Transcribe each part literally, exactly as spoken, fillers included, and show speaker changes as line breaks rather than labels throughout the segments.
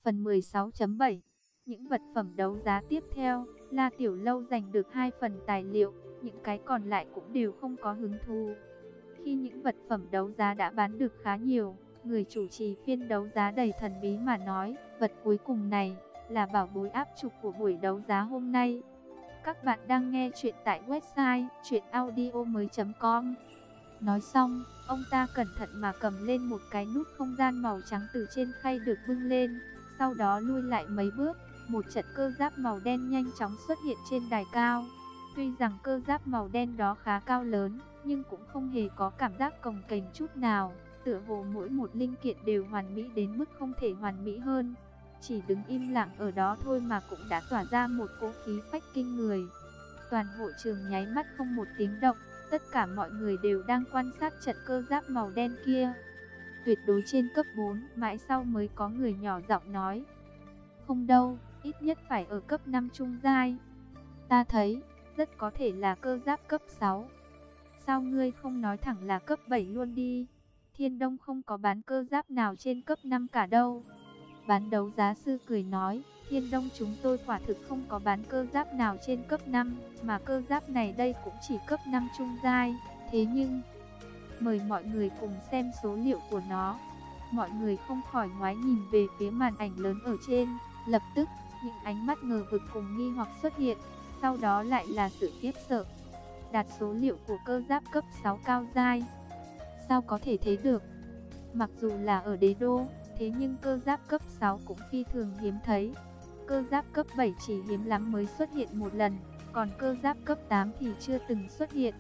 Phần mười sáu chấm bảy. Những vật phẩm đấu giá tiếp theo, La Tiểu Lâu giành được hai phần tài liệu, những cái còn lại cũng đều không có hứng thú. Khi những vật phẩm đấu giá đã bán được khá nhiều, người chủ trì phiên đấu giá đầy thần bí mà nói, vật cuối cùng này là bảo bối áp trục của buổi đấu giá hôm nay. Các bạn đang nghe chuyện tại website truyện audio mới chấm com. Nói xong, ông ta cẩn thận mà cầm lên một cái nút không gian màu trắng từ trên khay được bưng lên, sau đó lui lại mấy bước, một trận cơ giáp màu đen nhanh chóng xuất hiện trên đài cao. Tuy rằng cơ giáp màu đen đó khá cao lớn, nhưng cũng không hề có cảm giác cồng kềnh chút nào, tựa hồ mỗi một linh kiện đều hoàn mỹ đến mức không thể hoàn mỹ hơn. Chỉ đứng im lặng ở đó thôi mà cũng đã tỏa ra một cỗ khí phách kinh người. Toàn hội trường nháy mắt không một tiếng động, tất cả mọi người đều đang quan sát trận cơ giáp màu đen kia. Tuyệt đối trên cấp bốn, mãi sau mới có người nhỏ giọng nói. Không đâu, ít nhất phải ở cấp năm trung giai. Ta thấy, rất có thể là cơ giáp cấp sáu. Sao ngươi không nói thẳng là cấp bảy luôn đi? Thiên Đông không có bán cơ giáp nào trên cấp năm cả đâu. Bán đấu giá sư cười nói, Thiên Đông chúng tôi quả thực không có bán cơ giáp nào trên cấp năm, mà cơ giáp này đây cũng chỉ cấp năm trung giai. Thế nhưng, mời mọi người cùng xem số liệu của nó. Mọi người không khỏi ngoái nhìn về phía màn ảnh lớn ở trên, lập tức, những ánh mắt ngờ vực cùng nghi hoặc xuất hiện, sau đó lại là sự khiếp sợ. Đạt số liệu của cơ giáp cấp sáu cao giai. Sao có thể thế được? Mặc dù là ở đế đô, thế nhưng cơ giáp cấp sáu cũng phi thường hiếm thấy. Cơ giáp cấp bảy chỉ hiếm lắm mới xuất hiện một lần, còn cơ giáp cấp tám thì chưa từng xuất hiện.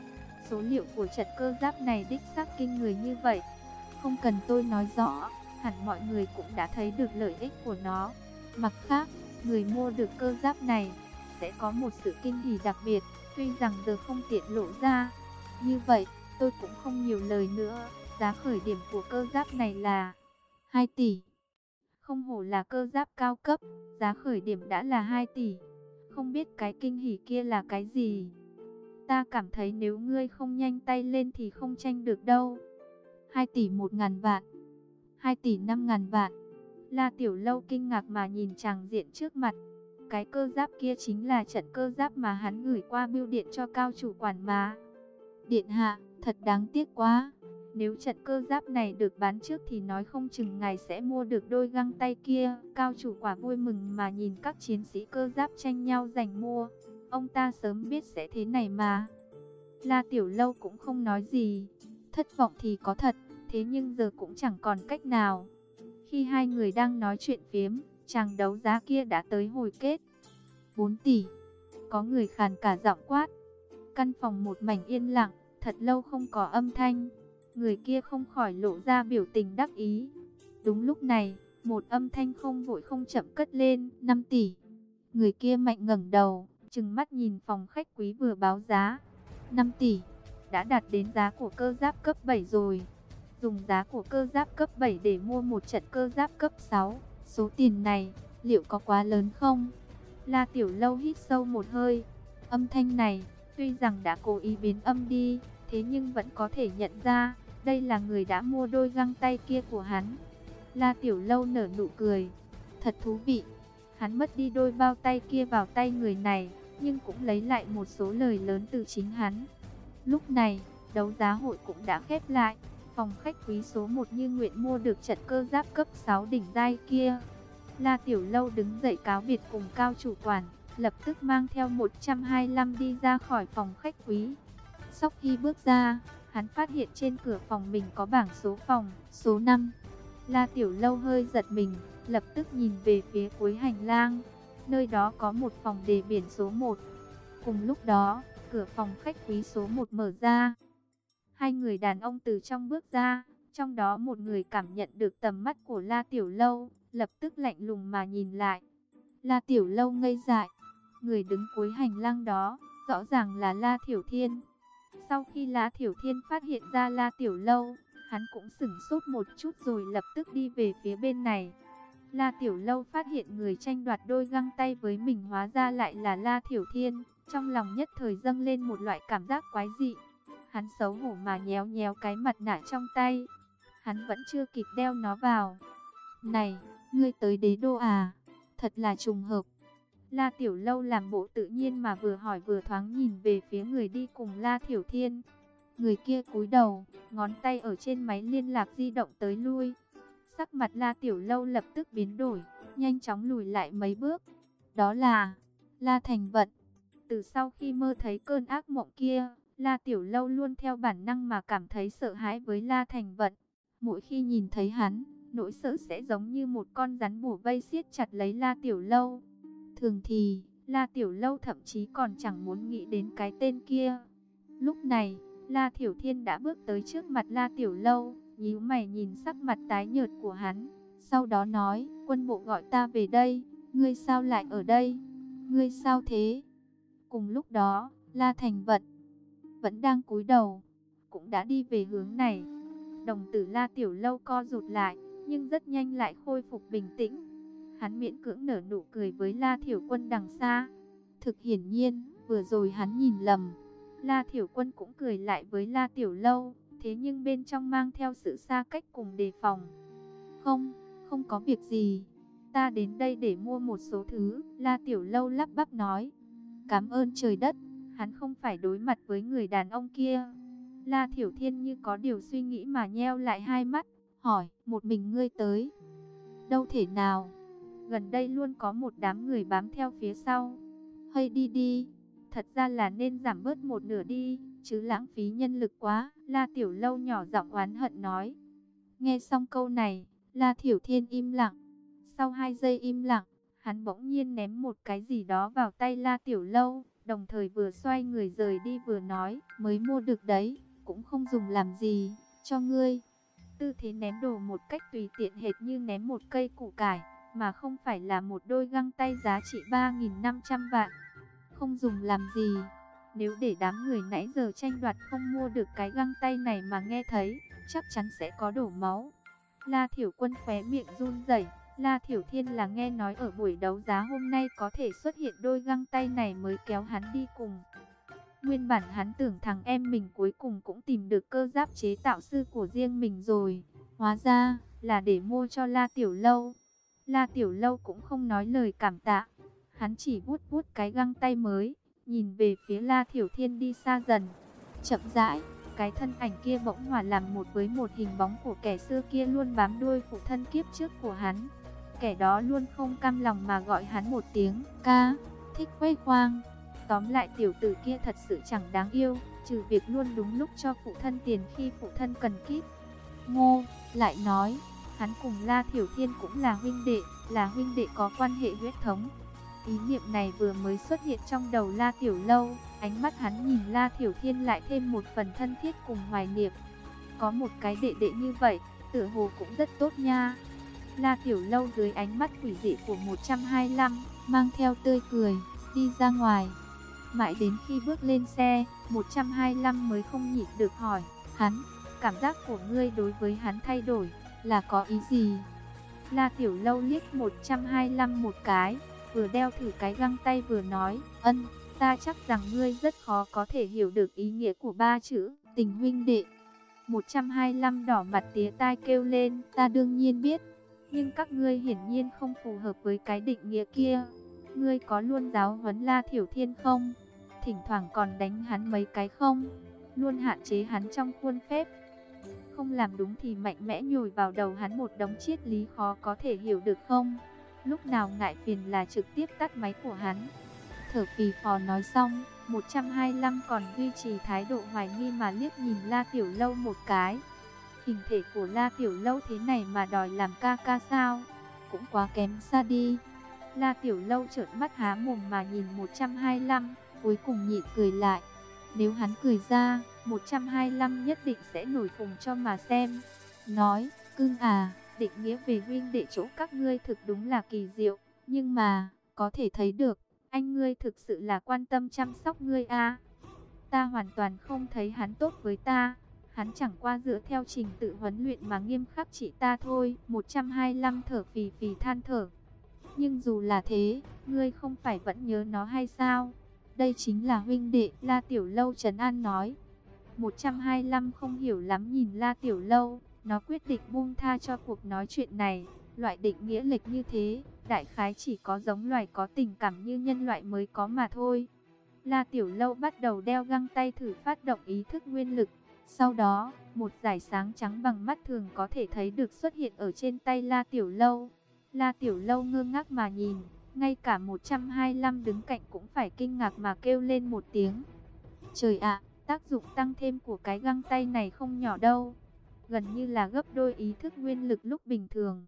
Số liệu của trận cơ giáp này đích xác kinh người như vậy. Không cần tôi nói rõ, hẳn mọi người cũng đã thấy được lợi ích của nó. Mặt khác, người mua được cơ giáp này sẽ có một sự kinh hỉ đặc biệt, tuy rằng giờ không tiện lộ ra. Như vậy, tôi cũng không nhiều lời nữa. Giá khởi điểm của cơ giáp này là hai tỷ. Không hổ là cơ giáp cao cấp, giá khởi điểm đã là hai tỷ. Không biết cái kinh hỉ kia là cái gì? Ta cảm thấy nếu ngươi không nhanh tay lên thì không tranh được đâu. hai tỷ một ngàn vạn, hai tỷ năm ngàn vạn. La Tiểu Lâu kinh ngạc mà nhìn tràng diện trước mặt. Cái cơ giáp kia chính là trận cơ giáp mà hắn gửi qua bưu điện cho cao chủ quản mà. Điện hạ, thật đáng tiếc quá. Nếu trận cơ giáp này được bán trước thì nói không chừng ngài sẽ mua được đôi găng tay kia. Cao chủ quả vui mừng mà nhìn các chiến sĩ cơ giáp tranh nhau giành mua. Ông ta sớm biết sẽ thế này mà. La Tiểu Lâu cũng không nói gì. Thất vọng thì có thật, thế nhưng giờ cũng chẳng còn cách nào. Khi hai người đang nói chuyện phiếm, chàng đấu giá kia đã tới hồi kết. bốn tỷ. Có người khàn cả giọng quát. Căn phòng một mảnh yên lặng, thật lâu không có âm thanh. Người kia không khỏi lộ ra biểu tình đắc ý. Đúng lúc này, một âm thanh không vội không chậm cất lên. năm tỷ. Người kia mạnh ngẩng đầu, trừng mắt nhìn phòng khách quý vừa báo giá. năm tỷ. Đã đạt đến giá của cơ giáp cấp bảy rồi. Dùng giá của cơ giáp cấp bảy để mua một trận cơ giáp cấp sáu. Số tiền này, liệu có quá lớn không? La Tiểu Lâu hít sâu một hơi. Âm thanh này, tuy rằng đã cố ý biến âm đi, thế nhưng vẫn có thể nhận ra, đây là người đã mua đôi găng tay kia của hắn. La Tiểu Lâu nở nụ cười. Thật thú vị. Hắn mất đi đôi bao tay kia vào tay người này, nhưng cũng lấy lại một số lời lớn từ chính hắn. Lúc này, đấu giá hội cũng đã khép lại. Phòng khách quý số một như nguyện mua được trận cơ giáp cấp sáu đỉnh giai kia. La Tiểu Lâu đứng dậy cáo biệt cùng cao chủ quản, lập tức mang theo một trăm hai mươi lăm đi ra khỏi phòng khách quý. Sau khi bước ra, hắn phát hiện trên cửa phòng mình có bảng số phòng, số năm. La Tiểu Lâu hơi giật mình, lập tức nhìn về phía cuối hành lang. Nơi đó có một phòng đề biển số một. Cùng lúc đó, cửa phòng khách quý số một mở ra. Hai người đàn ông từ trong bước ra, trong đó một người cảm nhận được tầm mắt của La Tiểu Lâu, lập tức lạnh lùng mà nhìn lại. La Tiểu Lâu ngây dại, người đứng cuối hành lang đó, rõ ràng là La Thiểu Thiên. Sau khi La Thiểu Thiên phát hiện ra La Tiểu Lâu, hắn cũng sửng sốt một chút rồi lập tức đi về phía bên này. La Tiểu Lâu phát hiện người tranh đoạt đôi găng tay với mình hóa ra lại là La Thiểu Thiên, trong lòng nhất thời dâng lên một loại cảm giác quái dị. Hắn xấu hổ mà nhéo nhéo cái mặt nạ trong tay. Hắn vẫn chưa kịp đeo nó vào. Này, ngươi tới đế đô à? Thật là trùng hợp. La Tiểu Lâu làm bộ tự nhiên mà vừa hỏi vừa thoáng nhìn về phía người đi cùng La Thiểu Thiên. Người kia cúi đầu, ngón tay ở trên máy liên lạc di động tới lui. Sắc mặt La Tiểu Lâu lập tức biến đổi, nhanh chóng lùi lại mấy bước. Đó là La Thành Vận. Từ sau khi mơ thấy cơn ác mộng kia, La Tiểu Lâu luôn theo bản năng mà cảm thấy sợ hãi với La Thành Vận. Mỗi khi nhìn thấy hắn, nỗi sợ sẽ giống như một con rắn bủa vây siết chặt lấy La Tiểu Lâu. Thường thì, La Tiểu Lâu thậm chí còn chẳng muốn nghĩ đến cái tên kia. Lúc này, La Thiểu Thiên đã bước tới trước mặt La Tiểu Lâu, nhíu mày nhìn sắc mặt tái nhợt của hắn. Sau đó nói, quân bộ gọi ta về đây, ngươi sao lại ở đây? Ngươi sao thế? Cùng lúc đó, La Thành Vận vẫn đang cúi đầu, cũng đã đi về hướng này. Đồng tử La Tiểu Lâu co rụt lại, nhưng rất nhanh lại khôi phục bình tĩnh. Hắn miễn cưỡng nở nụ cười với La Thiểu Quân đằng xa. Thực hiển nhiên, vừa rồi hắn nhìn lầm. La Thiểu Quân cũng cười lại với La Tiểu Lâu, thế nhưng bên trong mang theo sự xa cách cùng đề phòng. Không, không có việc gì. Ta đến đây để mua một số thứ, La Tiểu Lâu lắp bắp nói. Cảm ơn trời đất, hắn không phải đối mặt với người đàn ông kia. La Thiểu Thiên như có điều suy nghĩ mà nheo lại hai mắt, hỏi, một mình ngươi tới? Đâu thể nào, gần đây luôn có một đám người bám theo phía sau. Hay đi đi, thật ra là nên giảm bớt một nửa đi, chứ lãng phí nhân lực quá, La Tiểu Lâu nhỏ giọng oán hận nói. Nghe xong câu này, La Thiểu Thiên im lặng. Sau hai giây im lặng, hắn bỗng nhiên ném một cái gì đó vào tay La Tiểu Lâu, đồng thời vừa xoay người rời đi vừa nói, mới mua được đấy, cũng không dùng làm gì, cho ngươi. Tư thế ném đồ một cách tùy tiện hệt như ném một cây củ cải, mà không phải là một đôi găng tay giá trị ba nghìn năm trăm vạn. Không dùng làm gì? Nếu để đám người nãy giờ tranh đoạt không mua được cái găng tay này mà nghe thấy, chắc chắn sẽ có đổ máu. La Thiểu Quân khóe miệng run rẩy. La Thiểu Thiên là nghe nói ở buổi đấu giá hôm nay có thể xuất hiện đôi găng tay này mới kéo hắn đi cùng. Nguyên bản hắn tưởng thằng em mình cuối cùng cũng tìm được cơ giáp chế tạo sư của riêng mình rồi. Hóa ra là để mua cho La Tiểu Lâu. La Tiểu Lâu cũng không nói lời cảm tạ. Hắn chỉ vuốt vuốt cái găng tay mới, nhìn về phía La Thiểu Thiên đi xa dần. Chậm rãi, cái thân ảnh kia bỗng hòa làm một với một hình bóng của kẻ xưa kia luôn bám đuôi phụ thân kiếp trước của hắn. Kẻ đó luôn không cam lòng mà gọi hắn một tiếng ca, thích khoe khoang. Tóm lại tiểu tử kia thật sự chẳng đáng yêu, trừ việc luôn đúng lúc cho phụ thân tiền khi phụ thân cần kíp. Ngô lại nói, hắn cùng La Thiểu Thiên cũng là huynh đệ, là huynh đệ có quan hệ huyết thống. Ý niệm này vừa mới xuất hiện trong đầu La Tiểu Lâu, ánh mắt hắn nhìn La Thiểu Thiên lại thêm một phần thân thiết cùng hoài niệm. Có một cái đệ đệ như vậy, tựa hồ cũng rất tốt nha. La Tiểu Lâu dưới ánh mắt quỷ dị của một trăm hai mươi lăm, mang theo tươi cười, đi ra ngoài. Mãi đến khi bước lên xe, một trăm hai mươi lăm mới không nhịn được hỏi, hắn, cảm giác của ngươi đối với hắn thay đổi, là có ý gì? La Tiểu Lâu liếc một trăm hai mươi lăm một cái, vừa đeo thử cái găng tay vừa nói, ân, ta chắc rằng ngươi rất khó có thể hiểu được ý nghĩa của ba chữ, tình huynh đệ. một trăm hai mươi lăm đỏ mặt tía tai kêu lên, ta đương nhiên biết, nhưng các ngươi hiển nhiên không phù hợp với cái định nghĩa kia. Ngươi có luôn giáo huấn La Thiểu Thiên không? Thỉnh thoảng còn đánh hắn mấy cái không? Luôn hạn chế hắn trong khuôn phép. Không làm đúng thì mạnh mẽ nhồi vào đầu hắn một đống triết lý khó có thể hiểu được không? Lúc nào ngại phiền là trực tiếp tắt máy của hắn. Thở phì phò nói xong, một trăm hai mươi lăm còn duy trì thái độ hoài nghi mà liếc nhìn La Tiểu Lâu một cái. Hình thể của La Tiểu Lâu thế này mà đòi làm ca ca sao? Cũng quá kém xa đi. La Tiểu Lâu trợn mắt há mồm mà nhìn một trăm hai mươi lăm, cuối cùng nhịn cười lại. Nếu hắn cười ra, một trăm hai mươi lăm nhất định sẽ nổi khùng cho mà xem. Nói, cưng à, định nghĩa về huynh đệ chỗ các ngươi thực đúng là kỳ diệu, nhưng mà, có thể thấy được, anh ngươi thực sự là quan tâm chăm sóc ngươi à. Ta hoàn toàn không thấy hắn tốt với ta. Hắn chẳng qua dựa theo trình tự huấn luyện mà nghiêm khắc chỉ ta thôi. một trăm hai mươi lăm thở phì phì than thở. Nhưng dù là thế, ngươi không phải vẫn nhớ nó hay sao? Đây chính là huynh đệ, La Tiểu Lâu trấn an nói. một trăm hai mươi lăm không hiểu lắm nhìn La Tiểu Lâu. Nó quyết định buông tha cho cuộc nói chuyện này. Loại định nghĩa lệch như thế, đại khái chỉ có giống loài có tình cảm như nhân loại mới có mà thôi. La Tiểu Lâu bắt đầu đeo găng tay thử phát động ý thức nguyên lực. Sau đó, một dải sáng trắng bằng mắt thường có thể thấy được xuất hiện ở trên tay La Tiểu Lâu. La Tiểu Lâu ngơ ngác mà nhìn, ngay cả một trăm hai mươi lăm đứng cạnh cũng phải kinh ngạc mà kêu lên một tiếng. Trời ạ, tác dụng tăng thêm của cái găng tay này không nhỏ đâu. Gần như là gấp đôi ý thức nguyên lực lúc bình thường.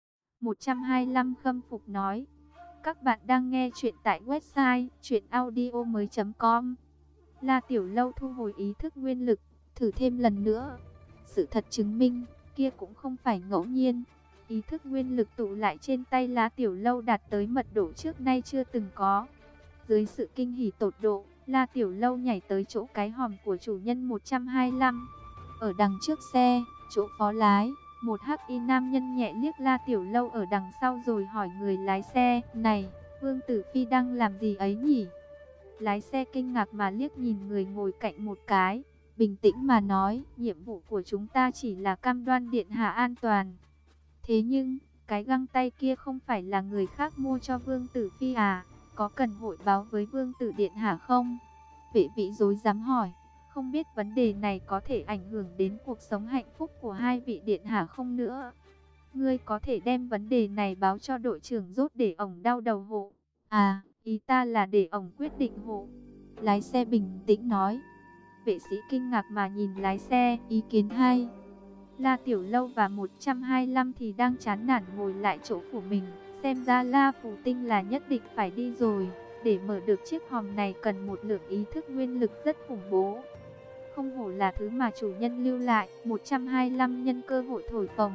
một trăm hai mươi lăm khâm phục nói. Các bạn đang nghe chuyện tại website truyện audio mới chấm com. La Tiểu Lâu thu hồi ý thức nguyên lực, thử thêm lần nữa. Sự thật chứng minh, kia cũng không phải ngẫu nhiên. Ý thức nguyên lực tụ lại trên tay La Tiểu Lâu đạt tới mật độ trước nay chưa từng có. Dưới sự kinh hỉ tột độ, La Tiểu Lâu nhảy tới chỗ cái hòm của chủ nhân một trăm hai mươi lăm. Ở đằng trước xe, chỗ phó lái, một hắc y nam nhân nhẹ liếc La Tiểu Lâu ở đằng sau rồi hỏi người lái xe, này, Vương Tử Phi đang làm gì ấy nhỉ? Lái xe kinh ngạc mà liếc nhìn người ngồi cạnh một cái, bình tĩnh mà nói, nhiệm vụ của chúng ta chỉ là cam đoan điện hạ an toàn. Thế nhưng, cái găng tay kia không phải là người khác mua cho Vương Tử Phi à, có cần hội báo với Vương Tử Điện hạ không? Vệ vĩ rối rắm hỏi, không biết vấn đề này có thể ảnh hưởng đến cuộc sống hạnh phúc của hai vị điện hạ không nữa. Ngươi có thể đem vấn đề này báo cho đội trưởng Rốt để ổng đau đầu hộ. À, ý ta là để ổng quyết định hộ. Lái xe bình tĩnh nói. Vệ sĩ kinh ngạc mà nhìn lái xe, ý kiến hay. La Tiểu Lâu và một trăm hai mươi lăm thì đang chán nản ngồi lại chỗ của mình. Xem ra La Phù Tinh là nhất định phải đi rồi. Để mở được chiếc hòm này cần một lượng ý thức nguyên lực rất khủng bố. Không hổ là thứ mà chủ nhân lưu lại. Một trăm hai mươi lăm nhân cơ hội thổi phồng.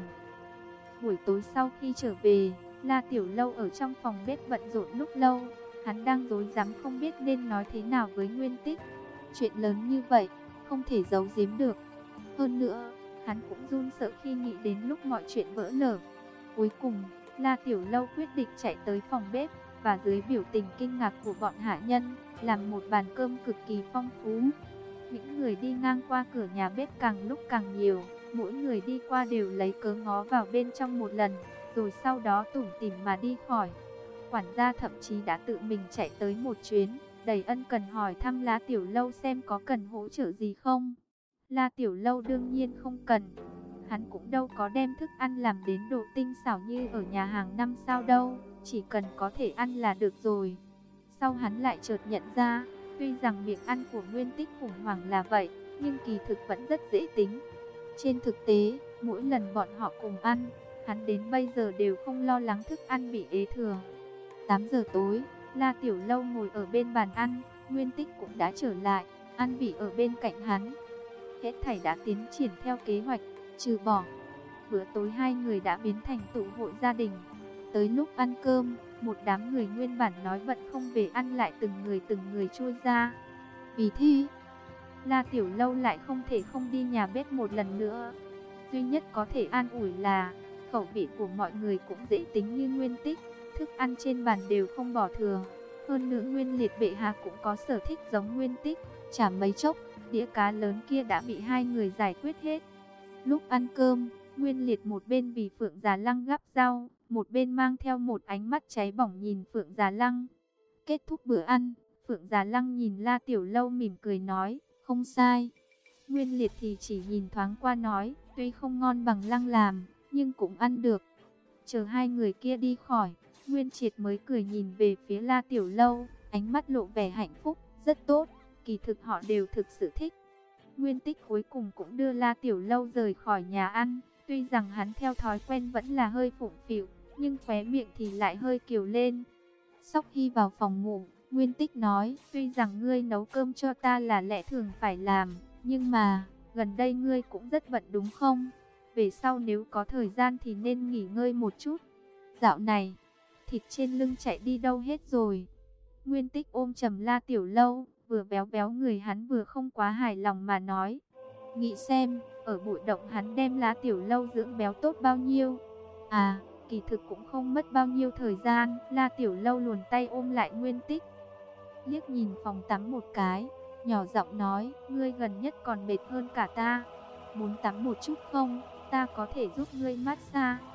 Buổi tối sau khi trở về, La Tiểu Lâu ở trong phòng bếp bận rộn lúc lâu. Hắn đang rối rắm không biết nên nói thế nào với Nguyên Tích. Chuyện lớn như vậy, không thể giấu giếm được. Hơn nữa, hắn cũng run sợ khi nghĩ đến lúc mọi chuyện vỡ lở. Cuối cùng, La Tiểu Lâu quyết định chạy tới phòng bếp, và dưới biểu tình kinh ngạc của bọn hạ nhân, làm một bàn cơm cực kỳ phong phú. Những người đi ngang qua cửa nhà bếp càng lúc càng nhiều, mỗi người đi qua đều lấy cớ ngó vào bên trong một lần, rồi sau đó tủm tỉm mà đi khỏi. Quản gia thậm chí đã tự mình chạy tới một chuyến, đầy ân cần hỏi thăm La Tiểu Lâu xem có cần hỗ trợ gì không. La Tiểu Lâu đương nhiên không cần. Hắn cũng đâu có đem thức ăn làm đến độ tinh xảo như ở nhà hàng năm sao đâu, chỉ cần có thể ăn là được rồi. Sau hắn lại chợt nhận ra, tuy rằng miệng ăn của Nguyên Tích khủng hoảng là vậy, nhưng kỳ thực vẫn rất dễ tính. Trên thực tế, mỗi lần bọn họ cùng ăn, hắn đến bây giờ đều không lo lắng thức ăn bị ế thừa. tám giờ tối, La Tiểu Lâu ngồi ở bên bàn ăn, Nguyên Tích cũng đã trở lại, ăn vị ở bên cạnh hắn. Hết thảy đã tiến triển theo kế hoạch, trừ bỏ bữa tối hai người đã biến thành tụ hội gia đình. Tới lúc ăn cơm, một đám người nguyên bản nói bận không về ăn lại từng người từng người chui ra. Vì thế, La Tiểu Lâu lại không thể không đi nhà bếp một lần nữa. Duy nhất có thể an ủi là khẩu vị của mọi người cũng dễ tính như Nguyên Tích, thức ăn trên bàn đều không bỏ thừa. Hơn nữa Nguyên Liệt bệ hạ cũng có sở thích giống Nguyên Tích, chả mấy chốc, đĩa cá lớn kia đã bị hai người giải quyết hết. Lúc ăn cơm, Nguyên Liệt một bên vì Phượng Già Lăng gắp rau, một bên mang theo một ánh mắt cháy bỏng nhìn Phượng Già Lăng. Kết thúc bữa ăn, Phượng Già Lăng nhìn La Tiểu Lâu mỉm cười nói, không sai. Nguyên Liệt thì chỉ nhìn thoáng qua nói, tuy không ngon bằng Lăng làm, nhưng cũng ăn được. Chờ hai người kia đi khỏi, Nguyên Triệt mới cười nhìn về phía La Tiểu Lâu, ánh mắt lộ vẻ hạnh phúc, rất tốt, kỳ thực họ đều thực sự thích. Nguyên Tích cuối cùng cũng đưa La Tiểu Lâu rời khỏi nhà ăn, tuy rằng hắn theo thói quen vẫn là hơi phụng phịu, nhưng khóe miệng thì lại hơi kiều lên. Sau khi vào phòng ngủ, Nguyên Tích nói, tuy rằng ngươi nấu cơm cho ta là lẽ thường phải làm, nhưng mà, gần đây ngươi cũng rất bận đúng không? Về sau nếu có thời gian thì nên nghỉ ngơi một chút. Dạo này, thịt trên lưng chạy đi đâu hết rồi? Nguyên Tích ôm chầm La Tiểu Lâu, vừa béo béo người hắn vừa không quá hài lòng mà nói. Nghĩ xem, ở bụi động hắn đem La Tiểu Lâu dưỡng béo tốt bao nhiêu? À, kỳ thực cũng không mất bao nhiêu thời gian. La Tiểu Lâu luồn tay ôm lại Nguyên Tích, liếc nhìn phòng tắm một cái, nhỏ giọng nói, ngươi gần nhất còn mệt hơn cả ta. Muốn tắm một chút không? Ta có thể giúp ngươi massage.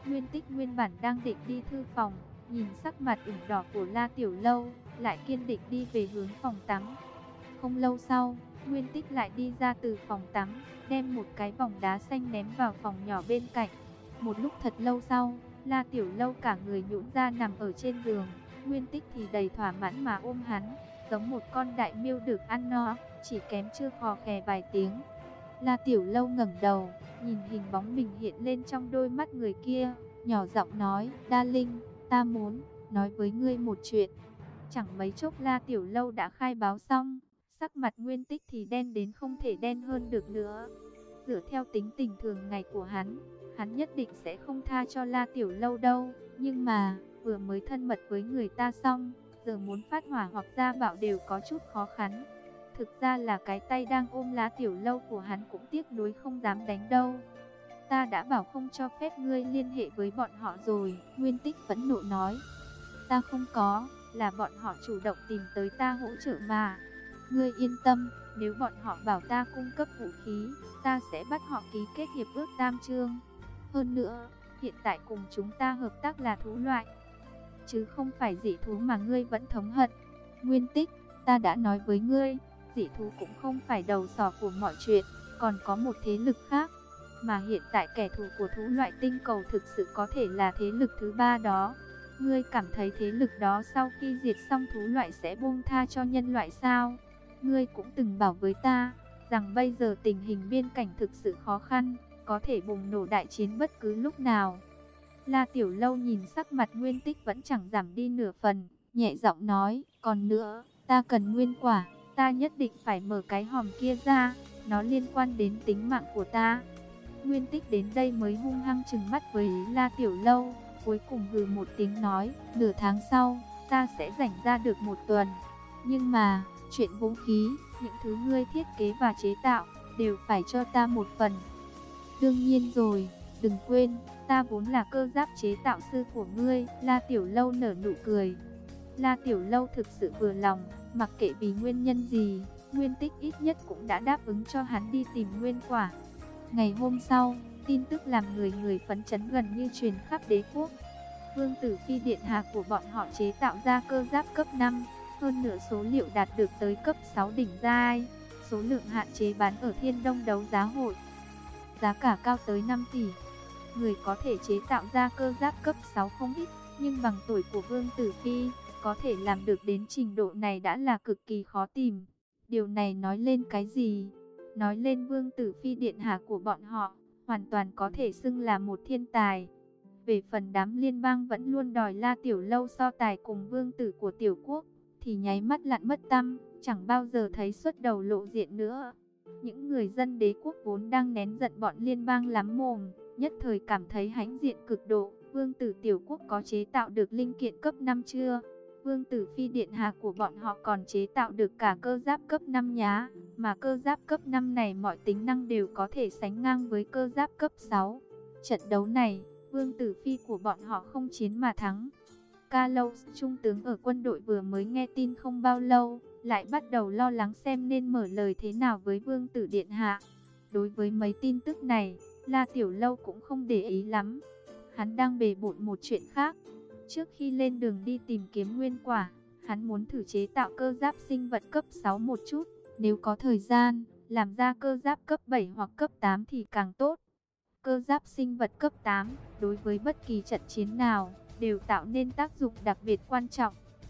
Nguyên Tích nguyên bản đang định đi thư phòng, nhìn sắc mặt ửng đỏ của La Tiểu Lâu, lại kiên định đi về hướng phòng tắm. Không lâu sau, Nguyên Tích lại đi ra từ phòng tắm, đem một cái vòng đá xanh ném vào phòng nhỏ bên cạnh. Một lúc thật lâu sau, La Tiểu Lâu cả người nhũn ra nằm ở trên giường, Nguyên Tích thì đầy thỏa mãn mà ôm hắn, giống một con đại miêu được ăn no, chỉ kém chưa khò khè vài tiếng. La Tiểu Lâu ngẩng đầu, nhìn hình bóng mình hiện lên trong đôi mắt người kia, nhỏ giọng nói, Đa Linh, ta muốn nói với ngươi một chuyện. Chẳng mấy chốc La Tiểu Lâu đã khai báo xong, sắc mặt Nguyên Tích thì đen đến không thể đen hơn được nữa. Dựa theo tính tình thường ngày của hắn, hắn nhất định sẽ không tha cho La Tiểu Lâu đâu, nhưng mà vừa mới thân mật với người ta xong, giờ muốn phát hỏa hoặc ra bạo đều có chút khó khăn. Thực ra là cái tay đang ôm La Tiểu Lâu của hắn cũng tiếc nuối không dám đánh đâu. Ta đã bảo không cho phép ngươi liên hệ với bọn họ rồi, Nguyên Tích phẫn nộ nói. Ta không có, là bọn họ chủ động tìm tới ta hỗ trợ mà. Ngươi yên tâm, nếu bọn họ bảo ta cung cấp vũ khí, ta sẽ bắt họ ký kết hiệp ước tam chương. Hơn nữa, hiện tại cùng chúng ta hợp tác là thú loại, chứ không phải dị thú mà ngươi vẫn thống hận. Nguyên Tích, ta đã nói với ngươi, dị thú cũng không phải đầu sỏ của mọi chuyện, còn có một thế lực khác. Mà hiện tại kẻ thù của thú loại tinh cầu thực sự có thể là thế lực thứ ba đó. Ngươi cảm thấy thế lực đó sau khi diệt xong thú loại sẽ buông tha cho nhân loại sao? Ngươi cũng từng bảo với ta, rằng bây giờ tình hình biên cảnh thực sự khó khăn, có thể bùng nổ đại chiến bất cứ lúc nào. La Tiểu Lâu nhìn sắc mặt Nguyên Tích vẫn chẳng giảm đi nửa phần, nhẹ giọng nói, còn nữa, ta cần nguyên quả, ta nhất định phải mở cái hòm kia ra, nó liên quan đến tính mạng của ta. Nguyên Tích đến đây mới hung hăng trừng mắt với La Tiểu Lâu, cuối cùng hừ một tiếng nói, nửa tháng sau, ta sẽ rảnh ra được một tuần. Nhưng mà, chuyện vũ khí, những thứ ngươi thiết kế và chế tạo, đều phải cho ta một phần. Đương nhiên rồi, đừng quên, ta vốn là cơ giáp chế tạo sư của ngươi, La Tiểu Lâu nở nụ cười. La Tiểu Lâu thực sự vừa lòng, mặc kệ vì nguyên nhân gì, Nguyên Tích ít nhất cũng đã đáp ứng cho hắn đi tìm nguyên quả. Ngày hôm sau, tin tức làm người người phấn chấn gần như truyền khắp đế quốc. Vương tử Phi điện hạ của bọn họ chế tạo ra cơ giáp cấp năm, hơn nữa số liệu đạt được tới cấp sáu đỉnh giai, số lượng hạn chế bán ở Thiên Đông đấu giá hội. Giá cả cao tới năm tỷ. Người có thể chế tạo ra cơ giáp cấp sáu không ít, nhưng bằng tuổi của Vương tử Phi, có thể làm được đến trình độ này đã là cực kỳ khó tìm. Điều này nói lên cái gì? Nói lên Vương tử Phi điện hạ của bọn họ, hoàn toàn có thể xưng là một thiên tài. Về phần đám liên bang vẫn luôn đòi La Tiểu Lâu so tài cùng vương tử của tiểu quốc, thì nháy mắt lặn mất tăm, chẳng bao giờ thấy xuất đầu lộ diện nữa. Những người dân đế quốc vốn đang nén giận bọn liên bang lắm mồm, nhất thời cảm thấy hãnh diện cực độ. Vương tử tiểu quốc có chế tạo được linh kiện cấp năm chưa? Vương tử Phi điện hạ của bọn họ còn chế tạo được cả cơ giáp cấp năm nhá, mà cơ giáp cấp năm này mọi tính năng đều có thể sánh ngang với cơ giáp cấp sáu. Trận đấu này, Vương tử Phi của bọn họ không chiến mà thắng. Carlos, trung tướng ở quân đội vừa mới nghe tin không bao lâu, lại bắt đầu lo lắng xem nên mở lời thế nào với Vương tử điện hạ. Đối với mấy tin tức này, La Tiểu Lâu cũng không để ý lắm. Hắn đang bề bộn một chuyện khác. Trước khi lên đường đi tìm kiếm nguyên quả, hắn muốn thử chế tạo cơ giáp sinh vật cấp sáu một chút. Nếu có thời gian, làm ra cơ giáp cấp bảy hoặc cấp tám thì càng tốt. Cơ giáp sinh vật cấp tám, đối với bất kỳ trận chiến nào, đều tạo nên tác dụng đặc biệt quan trọng.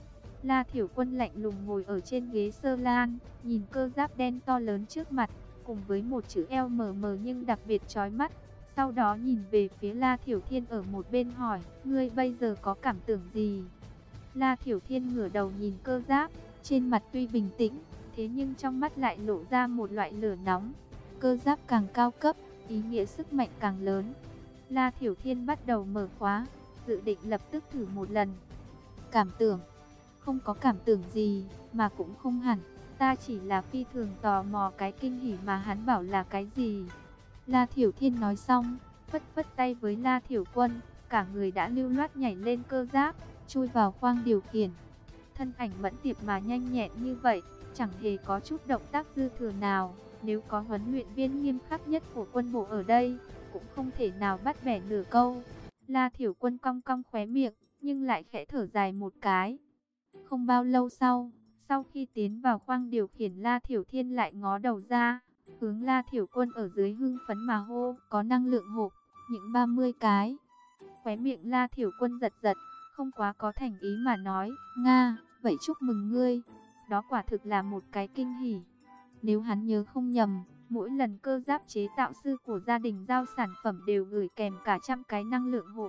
La Thiểu Quân lạnh lùng ngồi ở trên ghế sơ lan, nhìn cơ giáp đen to lớn trước mặt, cùng với một chữ L mờ mờ nhưng đặc biệt chói mắt. Sau đó nhìn về phía La Thiểu Thiên ở một bên hỏi, ngươi bây giờ có cảm tưởng gì? La Thiểu Thiên ngửa đầu nhìn cơ giáp, trên mặt tuy bình tĩnh, thế nhưng trong mắt lại lộ ra một loại lửa nóng. Cơ giáp càng cao cấp, ý nghĩa sức mạnh càng lớn. La Thiểu Thiên bắt đầu mở khóa, dự định lập tức thử một lần. Cảm tưởng? Không có cảm tưởng gì, mà cũng không hẳn. Ta chỉ là phi thường tò mò cái kinh hỉ mà hắn bảo là cái gì. La Thiểu Thiên nói xong, phất phất tay với La Thiểu Quân, cả người đã lưu loát nhảy lên cơ giáp, chui vào khoang điều khiển. Thân ảnh mẫn tiệp mà nhanh nhẹn như vậy, chẳng hề có chút động tác dư thừa nào. Nếu có huấn luyện viên nghiêm khắc nhất của quân bộ ở đây, cũng không thể nào bắt bẻ nửa câu. La Thiểu Quân cong cong khóe miệng, nhưng lại khẽ thở dài một cái. Không bao lâu sau, sau khi tiến vào khoang điều khiển, La Thiểu Thiên lại ngó đầu ra, hướng La Thiểu Quân ở dưới hưng phấn mà hô, có năng lượng hộp, những ba mươi cái. Khóe miệng La Thiểu Quân giật giật, không quá có thành ý mà nói, Nga, vậy chúc mừng ngươi. Đó quả thực là một cái kinh hỉ. Nếu hắn nhớ không nhầm, mỗi lần cơ giáp chế tạo sư của gia đình giao sản phẩm đều gửi kèm cả trăm cái năng lượng hộp.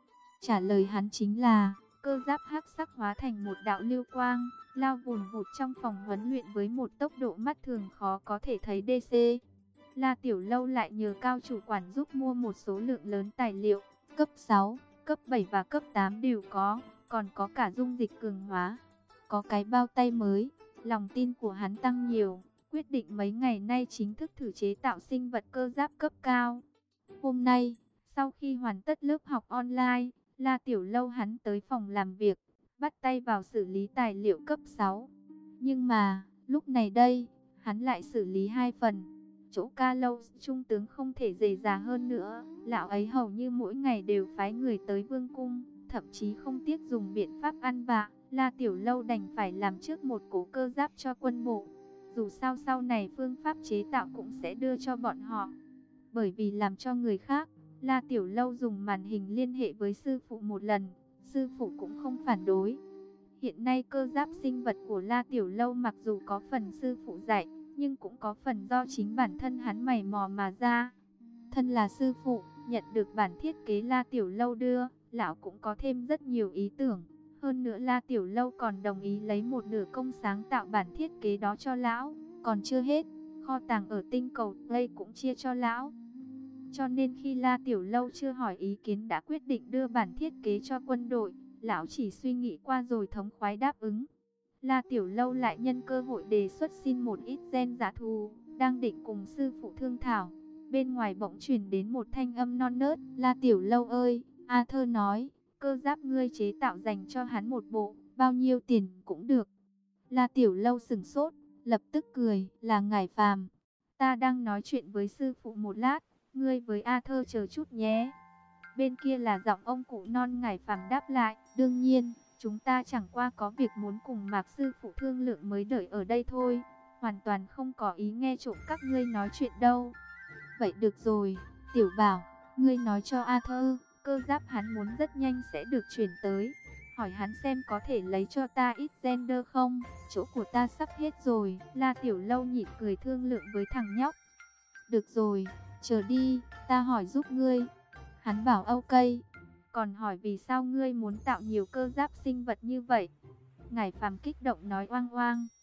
Trả lời hắn chính là, cơ giáp hắc sắc hóa thành một đạo lưu quang, lao vùn vụt trong phòng huấn luyện với một tốc độ mắt thường khó có thể thấy đê xê. La Tiểu Lâu lại nhờ cao chủ quản giúp mua một số lượng lớn tài liệu, cấp sáu, cấp bảy và cấp tám đều có, còn có cả dung dịch cường hóa. Có cái bao tay mới, lòng tin của hắn tăng nhiều, quyết định mấy ngày nay chính thức thử chế tạo sinh vật cơ giáp cấp cao. Hôm nay, sau khi hoàn tất lớp học online, La Tiểu Lâu hắn tới phòng làm việc, bắt tay vào xử lý tài liệu cấp sáu. Nhưng mà, lúc này đây, hắn lại xử lý hai phần. Chỗ Ca Lâu trung tướng không thể dề dà hơn nữa, lão ấy hầu như mỗi ngày đều phái người tới vương cung, thậm chí không tiếc dùng biện pháp ăn vạ. La Tiểu Lâu đành phải làm trước một cố cơ giáp cho quân bộ. Dù sao sau này phương pháp chế tạo cũng sẽ đưa cho bọn họ. Bởi vì làm cho người khác, La Tiểu Lâu dùng màn hình liên hệ với sư phụ một lần, sư phụ cũng không phản đối. Hiện nay cơ giáp sinh vật của La Tiểu Lâu mặc dù có phần sư phụ dạy, nhưng cũng có phần do chính bản thân hắn mày mò mà ra. Thân là sư phụ, nhận được bản thiết kế La Tiểu Lâu đưa, lão cũng có thêm rất nhiều ý tưởng. Hơn nữa La Tiểu Lâu còn đồng ý lấy một nửa công sáng tạo bản thiết kế đó cho lão. Còn chưa hết, kho tàng ở tinh cầu Play cũng chia cho lão. Cho nên khi La Tiểu Lâu chưa hỏi ý kiến đã quyết định đưa bản thiết kế cho quân đội, lão chỉ suy nghĩ qua rồi thống khoái đáp ứng. La Tiểu Lâu lại nhân cơ hội đề xuất xin một ít gen giả thù, đang định cùng sư phụ thương thảo. Bên ngoài bỗng truyền đến một thanh âm non nớt, La Tiểu Lâu ơi, A Thơ nói, cơ giáp ngươi chế tạo dành cho hắn một bộ, bao nhiêu tiền cũng được. La Tiểu Lâu sửng sốt, lập tức cười, là Ngải Phàm. Ta đang nói chuyện với sư phụ một lát, ngươi với A Thơ chờ chút nhé. Bên kia là giọng ông cụ non Ngải Phàm đáp lại, đương nhiên, chúng ta chẳng qua có việc muốn cùng Mạc sư phụ thương lượng mới đợi ở đây thôi, hoàn toàn không có ý nghe trộm các ngươi nói chuyện đâu. Vậy được rồi, Tiểu Bảo, ngươi nói cho A Thơ, cơ giáp hắn muốn rất nhanh sẽ được chuyển tới. Hỏi hắn xem có thể lấy cho ta ít gender không, chỗ của ta sắp hết rồi. La Tiểu Lâu nhịn cười thương lượng với thằng nhóc. Được rồi, chờ đi, ta hỏi giúp ngươi. Hắn bảo ok, còn hỏi vì sao ngươi muốn tạo nhiều cơ giáp sinh vật như vậy. Ngải Phàm kích động nói oang oang.